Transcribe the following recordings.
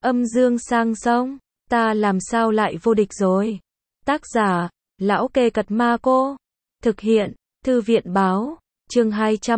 Âm dương sang sông, ta làm sao lại vô địch rồi. Tác giả, Lão Kê Cật Ma Cô. Thực hiện, Thư viện Báo. Chương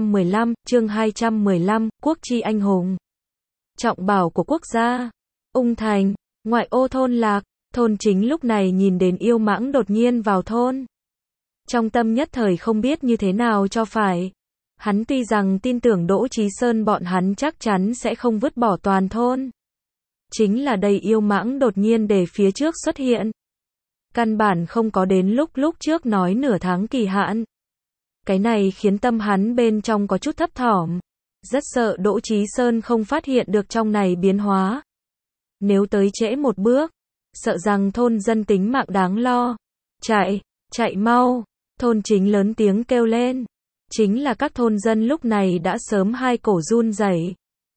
215, Quốc chi anh hùng. Trọng bảo của quốc gia. Ung Thành, ngoại ô thôn Lạc, thôn Chính lúc này nhìn đến yêu mãng đột nhiên vào thôn. Trong tâm nhất thời không biết như thế nào cho phải. Hắn tuy rằng tin tưởng Đỗ Chí Sơn bọn hắn chắc chắn sẽ không vứt bỏ toàn thôn. Chính là đây yêu mãng đột nhiên để phía trước xuất hiện. Căn bản không có đến lúc trước nói nửa tháng kỳ hạn. Cái này khiến tâm hắn bên trong có chút thấp thỏm. Rất sợ Đỗ Chí Sơn không phát hiện được trong này biến hóa. Nếu tới trễ một bước, sợ rằng thôn dân tính mạng đáng lo. Chạy mau, thôn Chính lớn tiếng kêu lên. Chính là các thôn dân lúc này đã sớm hai cổ run rẩy.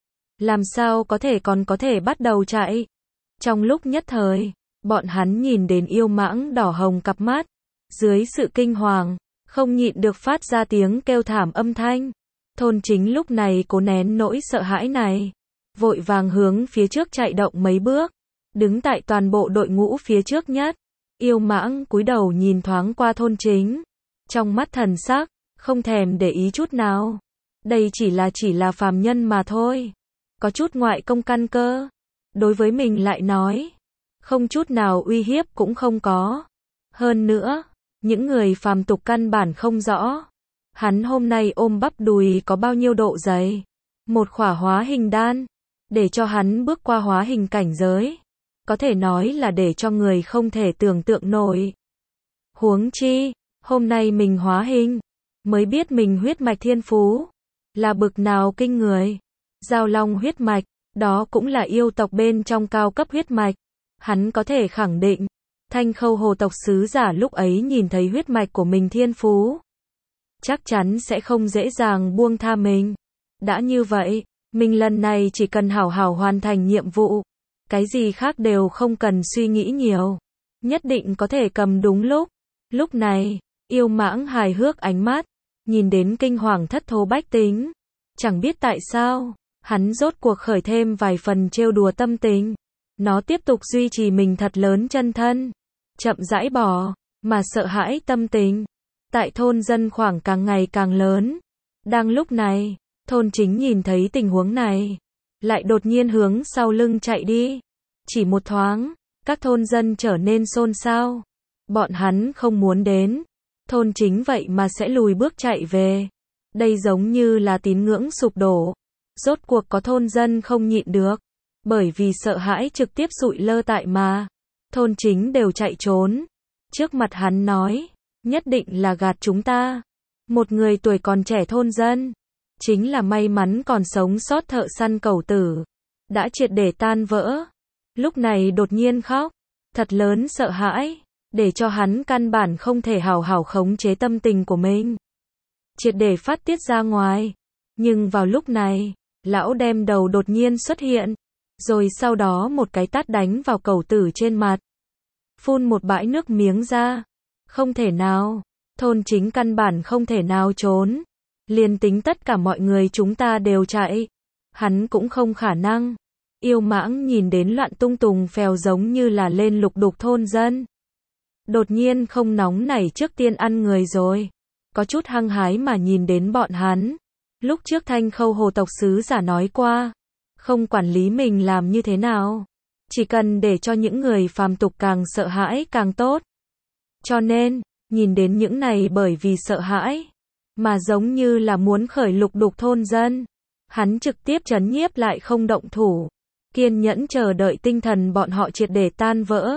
Làm sao còn có thể bắt đầu chạy. Trong lúc nhất thời, bọn hắn nhìn đến yêu mãng đỏ hồng cặp mắt. Dưới sự kinh hoàng, không nhịn được phát ra tiếng kêu thảm âm thanh. Thôn Chính lúc này cố nén nỗi sợ hãi này. Vội vàng hướng phía trước chạy động mấy bước. Đứng tại toàn bộ đội ngũ phía trước nhất. Yêu mãng cúi đầu nhìn thoáng qua thôn Chính. Trong mắt thần sắc, không thèm để ý chút nào. Đây chỉ là phàm nhân mà thôi. Có chút ngoại công căn cơ. Đối với mình lại nói. Không chút nào uy hiếp cũng không có. Hơn nữa, những người phàm tục căn bản không rõ. Hắn hôm nay ôm bắp đùi có bao nhiêu độ dày. Một khỏa hóa hình đan. Để cho hắn bước qua hóa hình cảnh giới. Có thể nói là để cho người không thể tưởng tượng nổi. Huống chi, hôm nay mình hóa hình. Mới biết mình huyết mạch thiên phú. Là bực nào kinh người. Giao long huyết mạch, đó cũng là yêu tộc bên trong cao cấp huyết mạch. Hắn có thể khẳng định, Thanh Khâu Hồ tộc sứ giả lúc ấy nhìn thấy huyết mạch của mình thiên phú. Chắc chắn sẽ không dễ dàng buông tha mình. Đã như vậy, mình lần này chỉ cần hảo hảo hoàn thành nhiệm vụ. Cái gì khác đều không cần suy nghĩ nhiều. Nhất định có thể cầm đúng lúc. Lúc này, yêu mãng hài hước ánh mắt. Nhìn đến kinh hoàng thất thố bách tính. Chẳng biết tại sao, hắn rốt cuộc khởi thêm vài phần trêu đùa tâm tình. Nó tiếp tục duy trì mình thật lớn chân thân. Chậm rãi bỏ, mà sợ hãi tâm tình. Tại thôn dân khoảng càng ngày càng lớn. Đang lúc này, thôn Chính nhìn thấy tình huống này. Lại đột nhiên hướng sau lưng chạy đi. Chỉ một thoáng, các thôn dân trở nên xôn xao. Bọn hắn không muốn đến. Thôn Chính vậy mà sẽ lùi bước chạy về. Đây giống như là tín ngưỡng sụp đổ. Rốt cuộc có thôn dân không nhịn được. Bởi vì sợ hãi trực tiếp sụi lơ tại mà. Thôn Chính đều chạy trốn. Trước mặt hắn nói. Nhất định là gạt chúng ta. Một người tuổi còn trẻ thôn dân. Chính là may mắn còn sống sót thợ săn cẩu tử. Đã triệt để tan vỡ. Lúc này đột nhiên khóc. Thật lớn sợ hãi. Để cho hắn căn bản không thể hào hảo khống chế tâm tình của mình. Triệt để phát tiết ra ngoài. Nhưng vào lúc này, lão đem đầu đột nhiên xuất hiện. Rồi sau đó một cái tát đánh vào cẩu tử trên mặt. Phun một bãi nước miếng ra. Không thể nào. Thôn Chính căn bản không thể nào trốn. Liền tính tất cả mọi người chúng ta đều chạy. Hắn cũng không khả năng. Yêu mãng nhìn đến loạn tung tùng phèo giống như là lên lục đục thôn dân. Đột nhiên không nóng nảy trước tiên ăn người rồi. Có chút hăng hái mà nhìn đến bọn hắn. Lúc trước Thanh Khâu Hồ tộc sứ giả nói qua. Không quản lý mình làm như thế nào. Chỉ cần để cho những người phàm tục càng sợ hãi càng tốt. Cho nên, nhìn đến những này bởi vì sợ hãi. Mà giống như là muốn khởi lục đục thôn dân. Hắn trực tiếp trấn nhiếp lại không động thủ. Kiên nhẫn chờ đợi tinh thần bọn họ triệt để tan vỡ.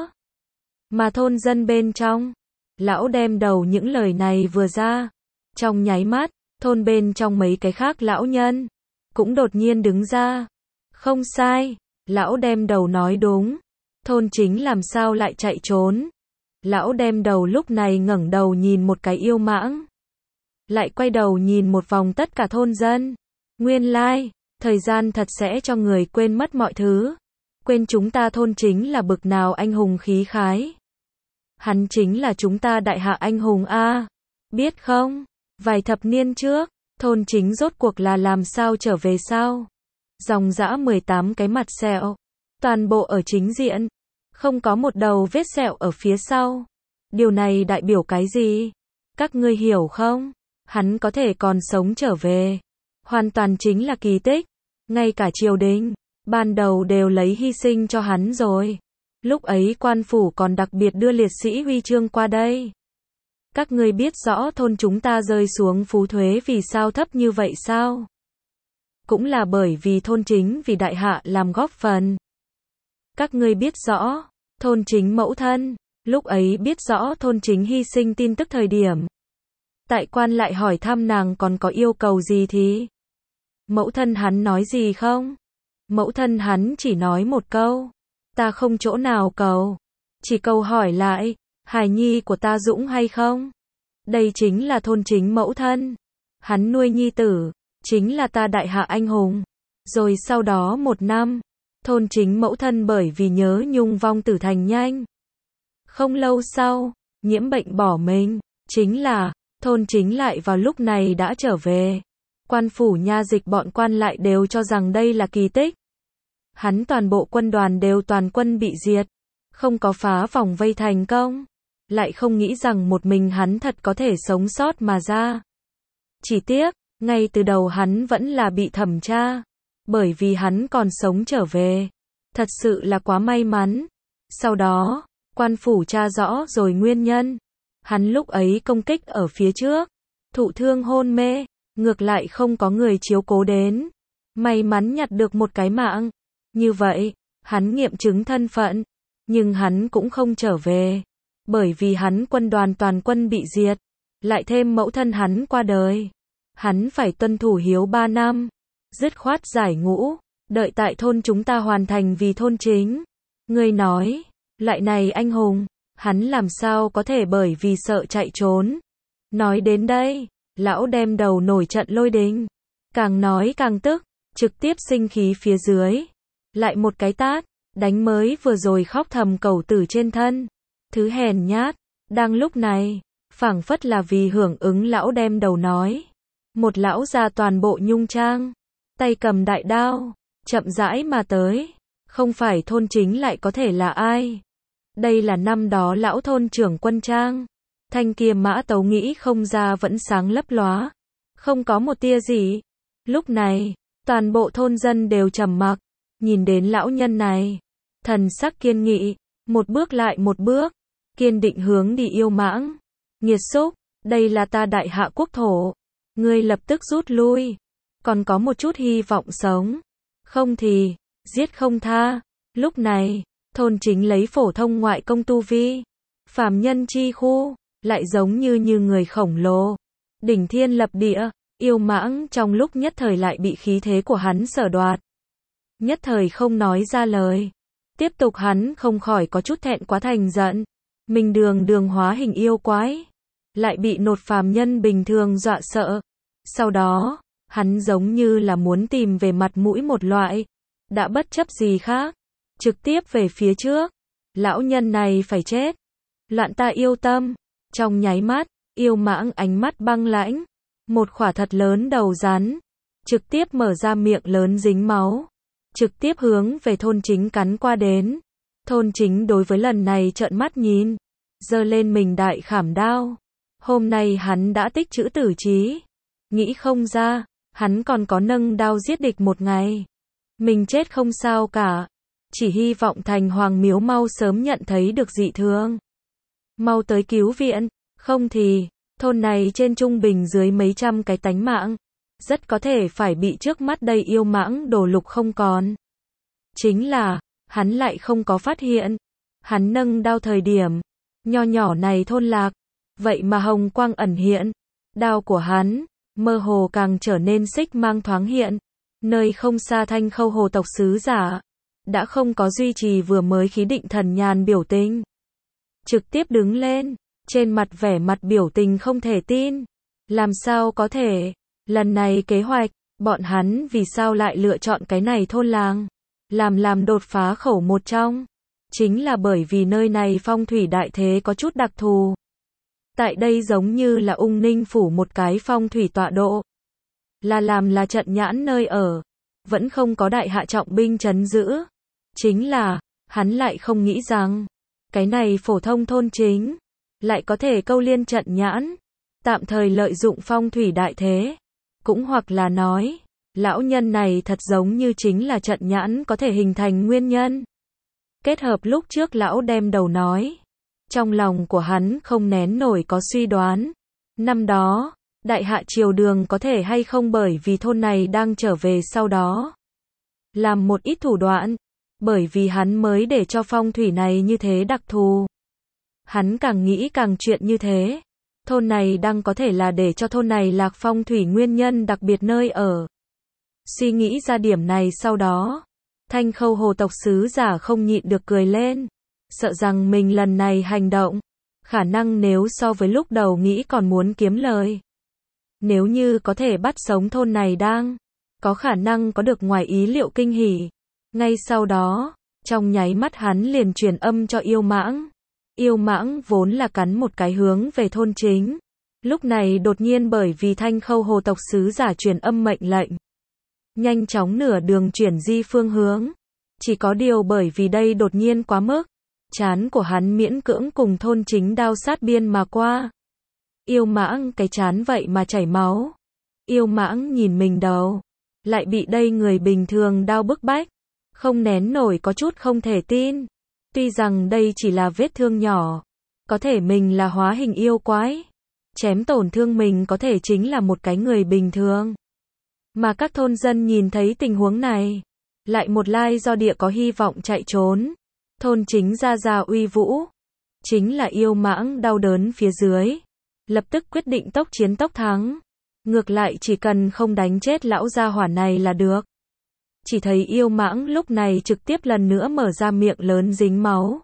Mà thôn dân bên trong. Lão đem đầu những lời này vừa ra. Trong nháy mắt, thôn bên trong mấy cái khác lão nhân. Cũng đột nhiên đứng ra. Không sai. Lão đem đầu nói đúng. Thôn Chính làm sao lại chạy trốn. Lão đem đầu lúc này ngẩng đầu nhìn một cái yêu mãng. Lại quay đầu nhìn một vòng tất cả thôn dân. Nguyên lai, thời gian thật sẽ cho người quên mất mọi thứ. Quên chúng ta thôn Chính là bực nào anh hùng khí khái. Hắn chính là chúng ta đại hạ anh hùng a. Biết không? Vài thập niên trước, thôn Chính rốt cuộc là làm sao trở về sao? Dòng dã 18 cái mặt sẹo. toàn bộ ở chính diện, không có một đầu vết sẹo ở phía sau. Điều này đại biểu cái gì? Các ngươi hiểu không? Hắn có thể còn sống trở về. Hoàn toàn chính là kỳ tích. Ngay cả triều đình, ban đầu đều lấy hy sinh cho hắn rồi. Lúc ấy quan phủ còn đặc biệt đưa liệt sĩ huy chương qua đây. Các ngươi biết rõ thôn chúng ta rơi xuống phú thuế vì sao thấp như vậy sao? Cũng là bởi vì thôn chính vì đại hạ làm góp phần. Các ngươi biết rõ, thôn chính mẫu thân, lúc ấy biết rõ thôn chính hy sinh tin tức thời điểm. Tại quan lại hỏi thăm nàng còn có yêu cầu gì thì. Mẫu thân hắn nói gì không? Mẫu thân hắn chỉ nói một câu. Ta không chỗ nào cầu. Chỉ câu hỏi lại, hài nhi của ta dũng hay không? Đây chính là thôn chính mẫu thân. Hắn nuôi nhi tử, chính là ta đại hạ anh hùng. Rồi sau đó 1 năm, thôn chính mẫu thân bởi vì nhớ nhung vong tử thành nhanh. Không lâu sau, nhiễm bệnh bỏ mình, chính là, thôn chính lại vào lúc này đã trở về. Quan phủ nha dịch bọn quan lại đều cho rằng đây là kỳ tích. Hắn toàn bộ quân đoàn đều toàn quân bị diệt, không có phá vòng vây thành công. Lại không nghĩ rằng một mình hắn thật có thể sống sót mà ra. Chỉ tiếc, ngay từ đầu hắn vẫn là bị thẩm tra. Bởi vì hắn còn sống trở về. Thật sự là quá may mắn. Sau đó, quan phủ tra rõ rồi nguyên nhân. Hắn lúc ấy công kích ở phía trước. Thụ thương hôn mê. Ngược lại không có người chiếu cố đến. May mắn nhặt được một cái mạng. Như vậy, hắn nghiệm chứng thân phận. Nhưng hắn cũng không trở về. Bởi vì hắn quân đoàn toàn quân bị diệt. Lại thêm mẫu thân hắn qua đời. Hắn phải tuân thủ hiếu 3 năm. Dứt khoát giải ngũ. Đợi tại thôn chúng ta hoàn thành vì thôn chính. Ngươi nói, lại này anh hùng. Hắn làm sao có thể bởi vì sợ chạy trốn. Nói đến đây, lão đem đầu nổi trận lôi đình. Càng nói càng tức. Trực tiếp sinh khí phía dưới. Lại một cái tát. Đánh mới vừa rồi khóc thầm cẩu tử trên thân. Thứ hèn nhát. Đang lúc này, phảng phất là vì hưởng ứng lão đem đầu nói. Một lão già toàn bộ nhung trang. Tay cầm đại đao. Chậm rãi mà tới. Không phải thôn chính lại có thể là ai. Đây là năm đó lão thôn trưởng quân trang. Thanh kia mã tấu nghĩ không ra vẫn sáng lấp lóa. Không có một tia gì. Lúc này, toàn bộ thôn dân đều trầm mặc. Nhìn đến lão nhân này. Thần sắc kiên nghị. Một bước lại một bước. Kiên định hướng đi Yêu Mãng. Nghiệt xúc, đây là ta đại hạ quốc thổ. Ngươi lập tức rút lui. Còn có một chút hy vọng sống. Không thì, giết không tha. Lúc này, thôn chính lấy phổ thông ngoại công tu vi. Phàm nhân chi khu, lại giống như người khổng lồ. Đỉnh thiên lập địa, Yêu Mãng trong lúc nhất thời lại bị khí thế của hắn sở đoạt. Nhất thời không nói ra lời. Tiếp tục hắn không khỏi có chút thẹn quá thành giận. Mình đường hóa hình yêu quái. Lại bị nột phàm nhân bình thường dọa sợ. Sau đó, hắn giống như là muốn tìm về mặt mũi một loại. Đã bất chấp gì khác. Trực tiếp về phía trước. Lão nhân này phải chết. Loạn ta yêu tâm. Trong nháy mắt, Yêu Mãng ánh mắt băng lãnh. Một khỏa thật lớn đầu rắn. Trực tiếp mở ra miệng lớn dính máu. Trực tiếp hướng về thôn chính cắn qua đến. Thôn chính đối với lần này trợn mắt nhìn. Giơ lên mình đại khảm đao. Hôm nay hắn đã tích trữ tử trí. Nghĩ không ra, hắn còn có nâng đao giết địch một ngày. Mình chết không sao cả. Chỉ hy vọng thành hoàng miếu mau sớm nhận thấy được dị thường. Mau tới cứu viện. Không thì, thôn này trên trung bình dưới mấy trăm cái tánh mạng. Rất có thể phải bị trước mắt đây Yêu Mãng đổ lục không còn. Chính là, hắn lại không có phát hiện. Hắn nâng đao thời điểm. Nho nhỏ này thôn lạc. Vậy mà hồng quang ẩn hiện. Đao của hắn, mơ hồ càng trở nên xích mang thoáng hiện. Nơi không xa Thanh Khâu hồ tộc sứ giả. Đã không có duy trì vừa mới khí định thần nhàn biểu tình. Trực tiếp đứng lên. Trên mặt vẻ mặt biểu tình không thể tin. Làm sao có thể. Lần này kế hoạch, bọn hắn vì sao lại lựa chọn cái này thôn làng. Làm đột phá khẩu một trong. Chính là bởi vì nơi này phong thủy đại thế có chút đặc thù. Tại đây giống như là Ung Ninh phủ một cái phong thủy tọa độ. Là trận nhãn nơi ở. Vẫn không có đại hạ trọng binh trấn giữ. Chính là, hắn lại không nghĩ rằng, cái này phổ thông thôn chính, lại có thể câu liên trận nhãn, tạm thời lợi dụng phong thủy đại thế. Cũng hoặc là nói, lão nhân này thật giống như chính là trận nhãn có thể hình thành nguyên nhân. Kết hợp lúc trước lão đem đầu nói, trong lòng của hắn không nén nổi có suy đoán. Năm đó, Đại Hạ Triều Đường có thể hay không bởi vì thôn này đang trở về sau đó, làm một ít thủ đoạn, bởi vì hắn mới để cho phong thủy này như thế đặc thù. Hắn càng nghĩ càng chuyện như thế. Thôn này đang có thể là để cho thôn này lạc phong thủy nguyên nhân đặc biệt nơi ở. Suy nghĩ ra điểm này sau đó, Thanh Khâu hồ tộc sứ giả không nhịn được cười lên. Sợ rằng mình lần này hành động, khả năng nếu so với lúc đầu nghĩ còn muốn kiếm lời. Nếu như có thể bắt sống thôn này đang, có khả năng có được ngoài ý liệu kinh hỉ. Ngay sau đó, trong nháy mắt hắn liền truyền âm cho yêu mãng. Yêu mãng vốn là cắn một cái hướng về thôn chính. Lúc này đột nhiên bởi vì Thanh Khâu hồ tộc sứ giả truyền âm mệnh lệnh, nhanh chóng nửa đường chuyển di phương hướng. Chỉ có điều bởi vì đây đột nhiên quá mức, trán của hắn miễn cưỡng cùng thôn chính đao sát biên mà qua. Yêu mãng cái trán vậy mà chảy máu. Yêu mãng nhìn mình đầu, lại bị đây người bình thường đao bức bách, không nén nổi có chút không thể tin. Tuy rằng đây chỉ là vết thương nhỏ, có thể mình là hóa hình yêu quái, chém tổn thương mình có thể chính là một cái người bình thường. Mà các thôn dân nhìn thấy tình huống này, lại một lai do địa có hy vọng chạy trốn. Thôn chính ra uy vũ, chính là yêu mãng đau đớn phía dưới, lập tức quyết định tốc chiến tốc thắng. Ngược lại chỉ cần không đánh chết lão gia hỏa này là được. Chỉ thấy yêu mãng lúc này trực tiếp lần nữa mở ra miệng lớn dính máu,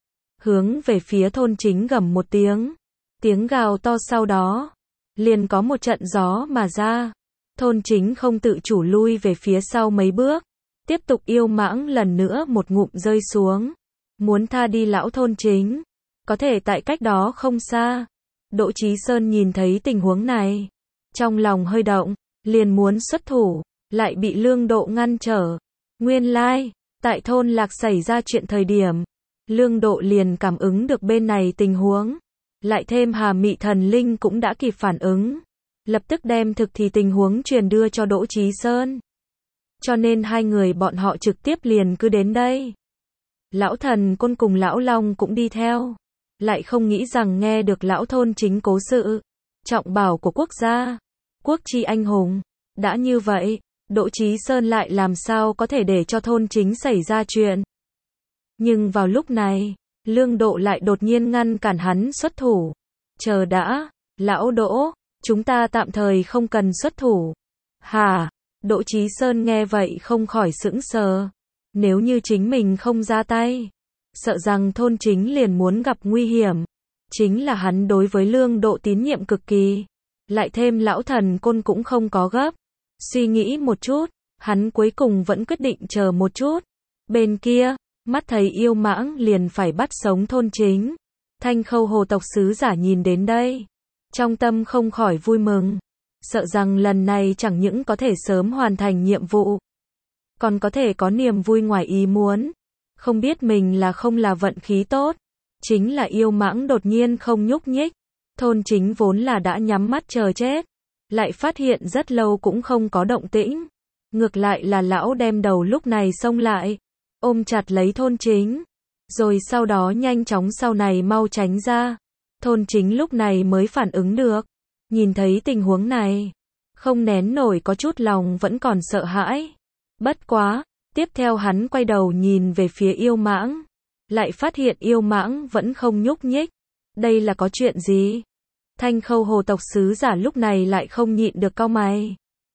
hướng về phía thôn chính gầm một tiếng. Tiếng gào to sau đó, liền có một trận gió mà ra. Thôn chính không tự chủ lui về phía sau mấy bước. Tiếp tục yêu mãng lần nữa một ngụm rơi xuống, muốn tha đi lão thôn chính. Có thể tại cách đó không xa, Đỗ Chí Sơn nhìn thấy tình huống này, trong lòng hơi động, liền muốn xuất thủ, lại bị Lương Độ ngăn trở. Nguyên lai, tại thôn Lạc xảy ra chuyện thời điểm, Lương Độ liền cảm ứng được bên này tình huống, lại thêm Hà Mị thần linh cũng đã kịp phản ứng, lập tức đem thực thì tình huống truyền đưa cho Đỗ Chí Sơn. Cho nên hai người bọn họ trực tiếp liền cứ đến đây. Lão thần côn cùng lão long cũng đi theo, lại không nghĩ rằng nghe được lão thôn chính cố sự, trọng bảo của quốc gia, quốc chi anh hùng. Đã như vậy, Đỗ Chí Sơn lại làm sao có thể để cho thôn chính xảy ra chuyện. Nhưng vào lúc này, Lương Độ lại đột nhiên ngăn cản hắn xuất thủ. Chờ đã, lão Đỗ, chúng ta tạm thời không cần xuất thủ. Hả? Đỗ Chí Sơn nghe vậy không khỏi sững sờ. Nếu như chính mình không ra tay, sợ rằng thôn chính liền muốn gặp nguy hiểm. Chính là hắn đối với Lương Độ tín nhiệm cực kỳ. Lại thêm lão thần côn cũng không có gấp. Suy nghĩ một chút, hắn cuối cùng vẫn quyết định chờ một chút. Bên kia, mắt thấy yêu mãng liền phải bắt sống thôn chính. Thanh Khâu hồ tộc sứ giả nhìn đến đây, trong tâm không khỏi vui mừng. Sợ rằng lần này chẳng những có thể sớm hoàn thành nhiệm vụ, còn có thể có niềm vui ngoài ý muốn. Không biết mình là không là vận khí tốt. Chính là yêu mãng đột nhiên không nhúc nhích. Thôn chính vốn là đã nhắm mắt chờ chết, lại phát hiện rất lâu cũng không có động tĩnh. Ngược lại là lão đem đầu lúc này xông lại, ôm chặt lấy thôn chính, rồi sau đó nhanh chóng sau này mau tránh ra. Thôn chính lúc này mới phản ứng được, nhìn thấy tình huống này, không nén nổi có chút lòng vẫn còn sợ hãi. Bất quá, tiếp theo hắn quay đầu nhìn về phía yêu mãng, lại phát hiện yêu mãng vẫn không nhúc nhích. Đây là có chuyện gì? Thanh Khâu hồ tộc sứ giả lúc này lại không nhịn được cau mày.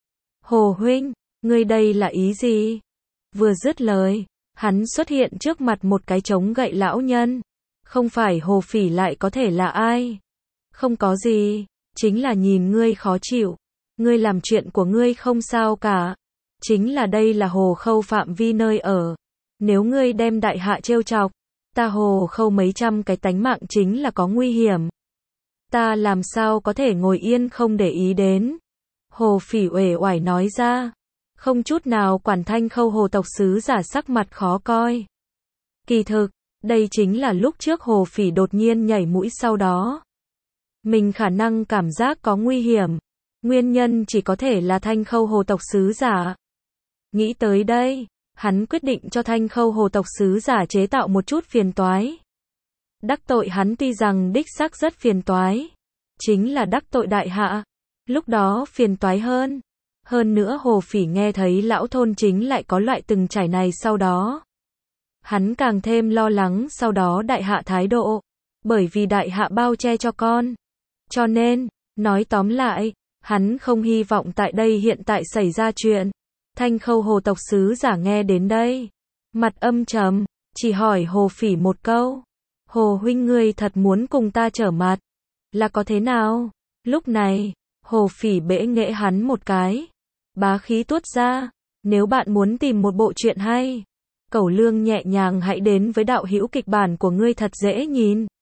Hồ huynh, ngươi đây là ý gì? Vừa dứt lời, hắn xuất hiện trước mặt một cái trống gậy lão nhân. Không phải Hồ Phỉ lại có thể là ai? Không có gì, chính là nhìn ngươi khó chịu. Ngươi làm chuyện của ngươi không sao cả. Chính là đây là Hồ Khâu phạm vi nơi ở. Nếu ngươi đem Đại Hạ trêu chọc, ta Hồ Khâu mấy trăm cái tánh mạng chính là có nguy hiểm. Ta làm sao có thể ngồi yên không để ý đến. Hồ Phỉ uể oải nói ra. không chút nào quản Thanh Khâu Hồ tộc sứ giả sắc mặt khó coi. Kỳ thực, đây chính là lúc trước Hồ Phỉ đột nhiên nhảy mũi sau đó. Mình khả năng cảm giác có nguy hiểm. Nguyên nhân chỉ có thể là Thanh Khâu Hồ tộc sứ giả. Nghĩ tới đây, hắn quyết định cho Thanh Khâu Hồ tộc sứ giả chế tạo một chút phiền toái. Đắc tội hắn tuy rằng đích xác rất phiền toái, chính là đắc tội đại hạ, lúc đó phiền toái hơn. Hơn nữa Hồ Phỉ nghe thấy lão thôn chính lại có loại từng trải này sau đó. Hắn càng thêm lo lắng sau đó đại hạ thái độ, bởi vì đại hạ bao che cho con. Cho nên, nói tóm lại, hắn không hy vọng tại đây hiện tại xảy ra chuyện. Thanh Khâu Hồ tộc sứ giả nghe đến đây, mặt âm trầm, chỉ hỏi Hồ Phỉ một câu. Hồ huynh ngươi thật muốn cùng ta trở mặt, là có thế nào? Lúc này, Hồ Phỉ bẽ nghễ hắn một cái, bá khí tuốt ra, nếu bạn muốn tìm một bộ truyện hay, cẩu lương nhẹ nhàng hãy đến với đạo hữu kịch bản của ngươi thật dễ nhìn.